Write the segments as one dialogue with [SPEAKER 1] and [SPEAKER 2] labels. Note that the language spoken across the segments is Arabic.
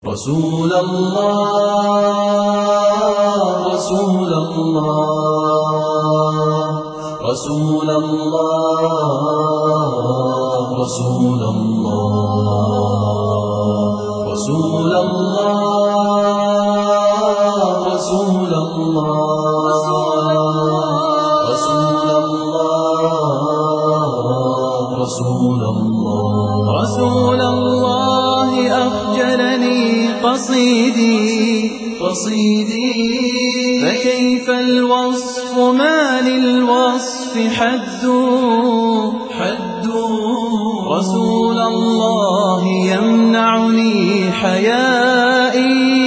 [SPEAKER 1] رسول الله رسول الله رسول الله رسول الله رسول الله رسول الله رسول الله رسول الله رسول الله أخجلني قصيدي فكيف الوصف ما للوصف حد رسول الله يمنعني حيائي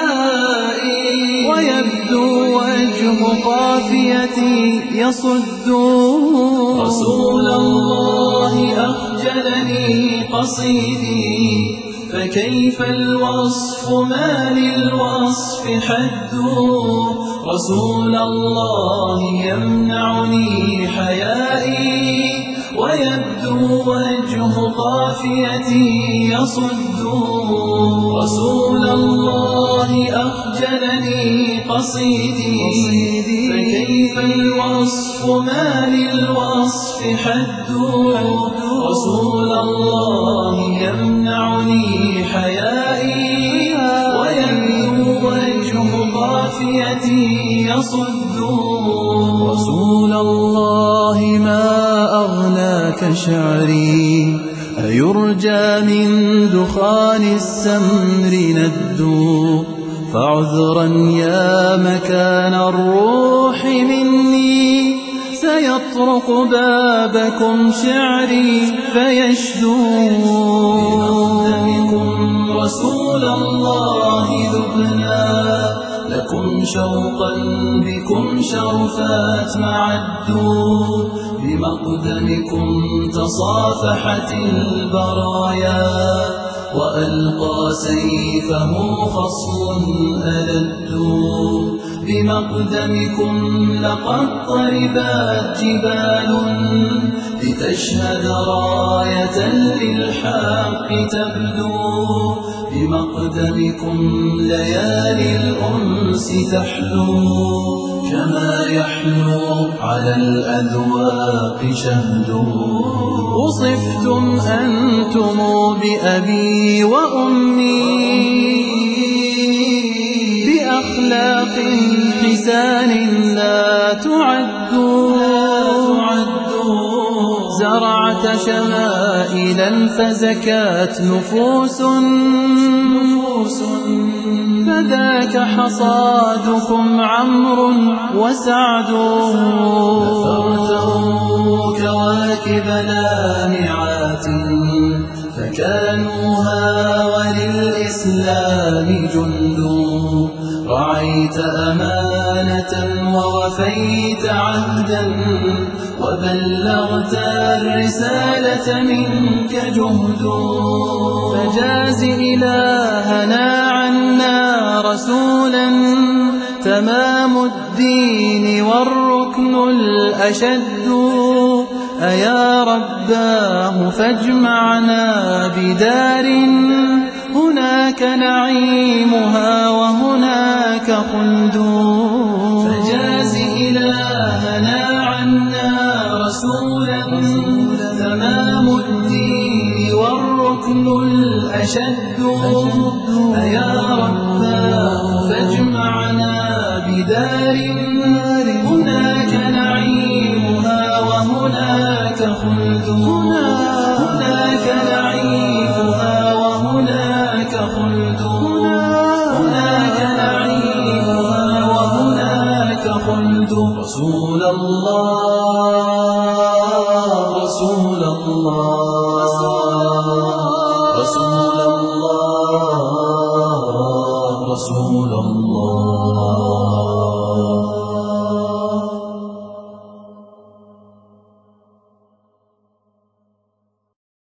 [SPEAKER 1] ويبدو وجه قافيتي يصد رسول الله أخجلني قصيدي فكيف الوصف ما للوصف حد رسول الله يمنعني حيائي ويبدو وجه قافيتي يصد رسول الله أخجلني قصيدي فكيف الوصف ما للوصف حد رسول الله يمنعني حيائي ويبدو وجه قافيتي يصد رسول الله ما أغناك شعري أيرجى من دخان السمر ند فعذرا يا مكان الروح مني سيطرق بابكم شعري فيشدو بمقدمكم رسول الله ذبنا لكم شوقا بكم شرفات معدوا بمقدمكم تصافحت البرايا وألقى سيفه خصم ألد بمقدمكم لقد طربت جبال لتشهد راية للحق تبدو بمقدمكم ليالي الأنس تحلو كما يحلو على الأذواق شهد وصفتم أنتم بأبي وأمي بأخلاق حسان لا تعد زرعت شمائلا فزكت نفوس فذاك حصادكم عمرو وسعد نثرته كواكب لامعات فكانوها وللإسلام جند رعيت أمانة ووفيت عهدا وبلغت الرسالة منك جهد فجاز إلهنا عنا رسولا تمام الدين والركن الأشد أيا رباه فاجمعنا بدار هناك نعيمها وهناك خلد فجاز إلهنا عنا رسولا تمام الدين والركن الأشد أيا رباه فاجمعنا بدار هناك نعيمها وهناك خلد هناك نعيمها وهناك خلد هناك نعيمها وهناك خلد رسول الله رسول الله رسول الله رسول الله